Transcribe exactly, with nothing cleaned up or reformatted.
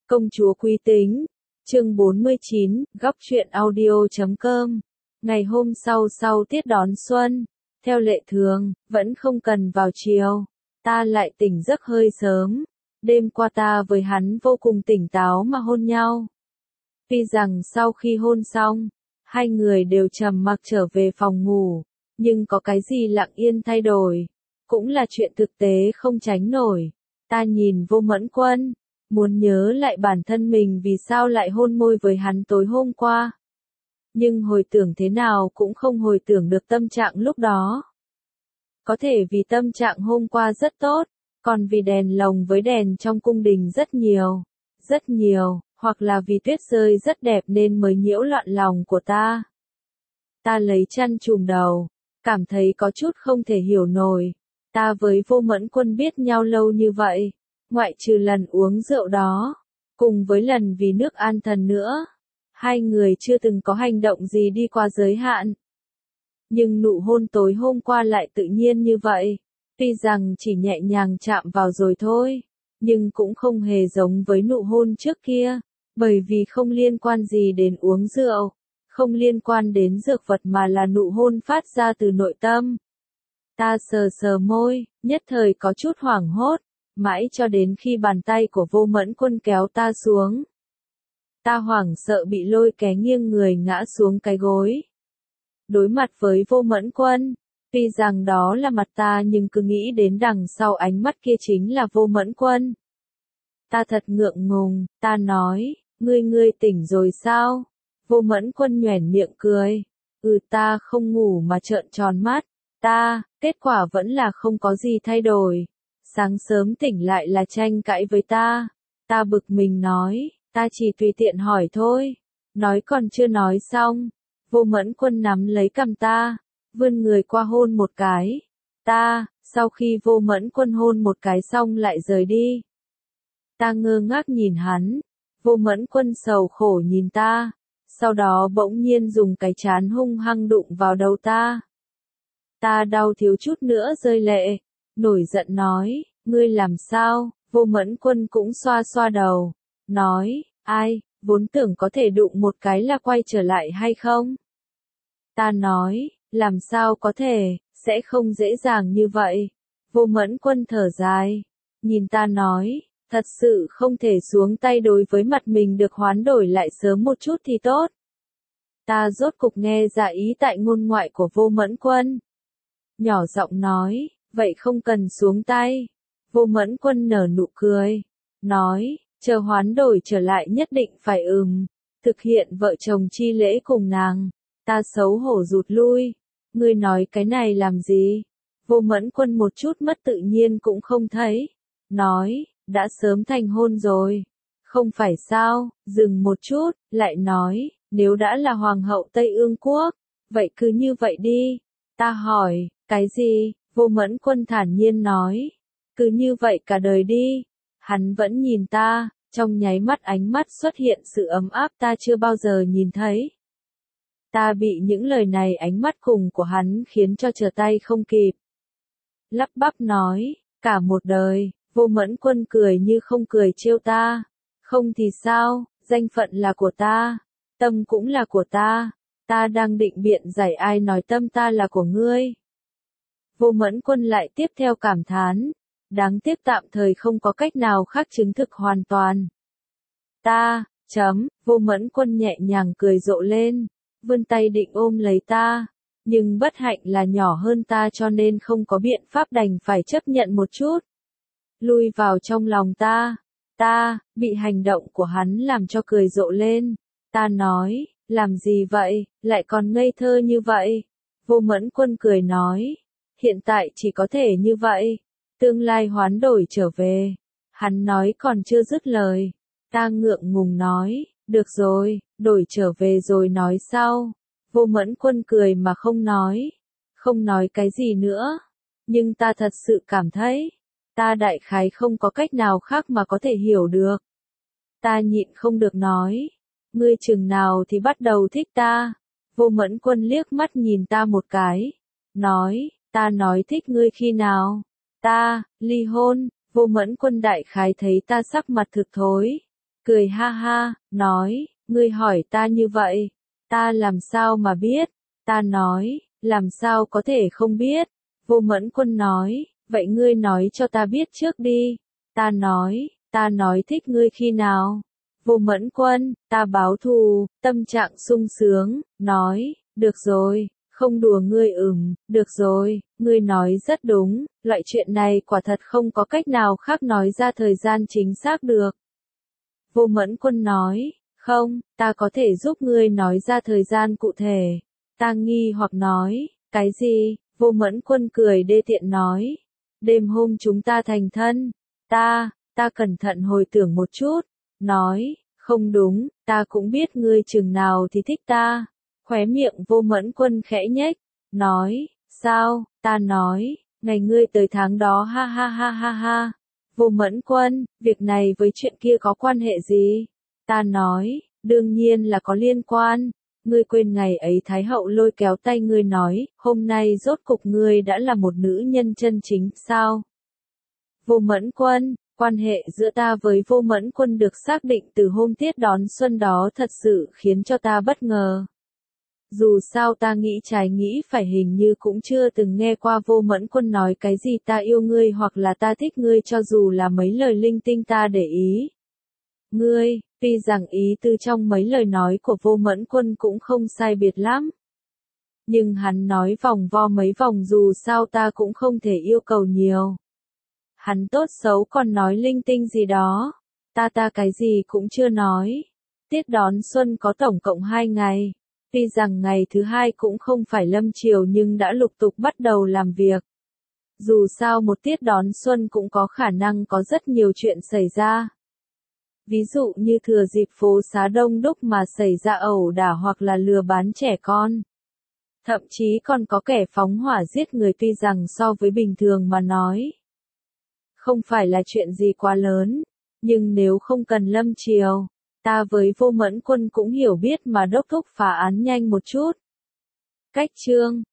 Công chúa Quý Tính, chương bốn mươi chín, góc truyện audio.com. Ngày hôm sau sau tiết đón xuân, theo lệ thường, vẫn không cần vào chiều, ta lại tỉnh giấc hơi sớm. Đêm qua ta với hắn vô cùng tỉnh táo mà hôn nhau. Tuy rằng sau khi hôn xong, hai người đều trầm mặc trở về phòng ngủ, nhưng có cái gì lặng yên thay đổi, cũng là chuyện thực tế không tránh nổi. Ta nhìn Vô Mẫn Quân, muốn nhớ lại bản thân mình vì sao lại hôn môi với hắn tối hôm qua. Nhưng hồi tưởng thế nào cũng không hồi tưởng được tâm trạng lúc đó. Có thể vì tâm trạng hôm qua rất tốt, còn vì đèn lồng với đèn trong cung đình rất nhiều, rất nhiều, hoặc là vì tuyết rơi rất đẹp nên mới nhiễu loạn lòng của ta. Ta lấy chăn trùm đầu, cảm thấy có chút không thể hiểu nổi. Ta với Vô Mẫn Quân biết nhau lâu như vậy, ngoại trừ lần uống rượu đó, cùng với lần vì nước an thần nữa, hai người chưa từng có hành động gì đi qua giới hạn. Nhưng nụ hôn tối hôm qua lại tự nhiên như vậy, tuy rằng chỉ nhẹ nhàng chạm vào rồi thôi, nhưng cũng không hề giống với nụ hôn trước kia, bởi vì không liên quan gì đến uống rượu, không liên quan đến dược vật mà là nụ hôn phát ra từ nội tâm. Ta sờ sờ môi, nhất thời có chút hoảng hốt, mãi cho đến khi bàn tay của Vô Mẫn Quân kéo ta xuống. Ta hoảng sợ bị lôi kéo nghiêng người ngã xuống cái gối. Đối mặt với Vô Mẫn Quân, tuy rằng đó là mặt ta nhưng cứ nghĩ đến đằng sau ánh mắt kia chính là Vô Mẫn Quân. Ta thật ngượng ngùng, ta nói, ngươi ngươi tỉnh rồi sao? Vô Mẫn Quân nhoẻn miệng cười. Ừ, ta không ngủ mà trợn tròn mắt. Ta, kết quả vẫn là không có gì thay đổi. Sáng sớm tỉnh lại là tranh cãi với ta. Ta bực mình nói, ta chỉ tùy tiện hỏi thôi. Nói còn chưa nói xong. Vô Mẫn Quân nắm lấy cằm ta, vươn người qua hôn một cái. Ta, sau khi Vô Mẫn Quân hôn một cái xong lại rời đi. Ta ngơ ngác nhìn hắn. Vô Mẫn Quân sầu khổ nhìn ta. Sau đó bỗng nhiên dùng cái trán hung hăng đụng vào đầu ta. Ta đau thiếu chút nữa rơi lệ, nổi giận nói, ngươi làm sao? Vô Mẫn Quân cũng xoa xoa đầu, nói, ai, vốn tưởng có thể đụng một cái là quay trở lại hay không? Ta nói, làm sao có thể, sẽ không dễ dàng như vậy. Vô Mẫn Quân thở dài, nhìn ta nói, thật sự không thể xuống tay đối với mặt mình được hoán đổi lại sớm một chút thì tốt. Ta rốt cục nghe ra ý tại ngôn ngoại của Vô Mẫn Quân. Nhỏ giọng nói, vậy không cần xuống tay. Vô Mẫn Quân nở nụ cười, nói, chờ hoán đổi trở lại nhất định phải ừm, thực hiện vợ chồng chi lễ cùng nàng. Ta xấu hổ rụt lui, ngươi nói cái này làm gì? Vô Mẫn Quân một chút mất tự nhiên cũng không thấy, nói, đã sớm thành hôn rồi. Không phải sao? Dừng một chút, lại nói, nếu đã là hoàng hậu Tây Ương Quốc, vậy cứ như vậy đi. Ta hỏi, cái gì? Vô Mẫn Quân thản nhiên nói, cứ như vậy cả đời đi. Hắn vẫn nhìn ta, trong nháy mắt ánh mắt xuất hiện sự ấm áp ta chưa bao giờ nhìn thấy. Ta bị những lời này ánh mắt cùng của hắn khiến cho trở tay không kịp. Lắp bắp nói, cả một đời. Vô Mẫn Quân cười như không cười trêu ta. Không thì sao, danh phận là của ta, tâm cũng là của ta. Ta đang định biện giải ai nói tâm ta là của ngươi. Vô Mẫn Quân lại tiếp theo cảm thán, đáng tiếc tạm thời không có cách nào khác chứng thực hoàn toàn. Ta, chấm, Vô Mẫn Quân nhẹ nhàng cười rộ lên, vươn tay định ôm lấy ta, nhưng bất hạnh là nhỏ hơn ta cho nên không có biện pháp đành phải chấp nhận một chút. Lui vào trong lòng ta, ta, bị hành động của hắn làm cho cười rộ lên. Ta nói, làm gì vậy, lại còn ngây thơ như vậy? Vô Mẫn Quân cười nói, hiện tại chỉ có thể như vậy, tương lai hoán đổi trở về. Hắn nói còn chưa dứt lời, ta ngượng ngùng nói, được rồi, đổi trở về rồi nói sau. Vô Mẫn Quân cười mà không nói, không nói cái gì nữa, nhưng ta thật sự cảm thấy, ta đại khái không có cách nào khác mà có thể hiểu được. Ta nhịn không được nói, ngươi chừng nào thì bắt đầu thích ta? Vô Mẫn Quân liếc mắt nhìn ta một cái, nói, ta nói thích ngươi khi nào? Ta, ly hôn. Vô Mẫn Quân đại khái thấy ta sắc mặt thực thối, cười ha ha, nói, ngươi hỏi ta như vậy, ta làm sao mà biết, ta nói, làm sao có thể không biết, Vô Mẫn Quân nói, vậy ngươi nói cho ta biết trước đi, ta nói, ta nói thích ngươi khi nào, Vô Mẫn Quân, ta báo thù, tâm trạng sung sướng, nói, được rồi, không đùa ngươi ừm, được rồi, ngươi nói rất đúng, loại chuyện này quả thật không có cách nào khác nói ra thời gian chính xác được. Vô Mẫn Quân nói, không, ta có thể giúp ngươi nói ra thời gian cụ thể. Ta nghi hoặc nói, cái gì? Vô Mẫn Quân cười đê tiện nói, đêm hôm chúng ta thành thân. Ta, ta cẩn thận hồi tưởng một chút, nói, không đúng, ta cũng biết ngươi chừng nào thì thích ta. Khóe miệng Vô Mẫn Quân khẽ nhếch, nói, sao? Ta nói, ngày ngươi tới tháng đó ha ha ha ha ha. Vô Mẫn Quân, việc này với chuyện kia có quan hệ gì? Ta nói, đương nhiên là có liên quan. Ngươi quên ngày ấy Thái hậu lôi kéo tay ngươi nói, hôm nay rốt cục ngươi đã là một nữ nhân chân chính, sao? Vô Mẫn Quân, quan hệ giữa ta với Vô Mẫn Quân được xác định từ hôm tiết đón xuân đó thật sự khiến cho ta bất ngờ. Dù sao ta nghĩ trái nghĩ phải, hình như cũng chưa từng nghe qua Vô Mẫn Quân nói cái gì ta yêu ngươi hoặc là ta thích ngươi, cho dù là mấy lời linh tinh ta để ý. Ngươi, tuy rằng ý tư trong mấy lời nói của Vô Mẫn Quân cũng không sai biệt lắm. Nhưng hắn nói vòng vo mấy vòng, dù sao ta cũng không thể yêu cầu nhiều. Hắn tốt xấu còn nói linh tinh gì đó. Ta ta cái gì cũng chưa nói. Tiết đón xuân có tổng cộng hai ngày. Tuy rằng ngày thứ hai cũng không phải lâm chiều nhưng đã lục tục bắt đầu làm việc. Dù sao một tiết đón xuân cũng có khả năng có rất nhiều chuyện xảy ra. Ví dụ như thừa dịp phố xá đông đúc mà xảy ra ẩu đả hoặc là lừa bán trẻ con. Thậm chí còn có kẻ phóng hỏa giết người, tuy rằng so với bình thường mà nói. Không phải là chuyện gì quá lớn, nhưng nếu không cần lâm chiều. Ta với Vô Mẫn Quân cũng hiểu biết mà đốc thúc phá án nhanh một chút. Cách chương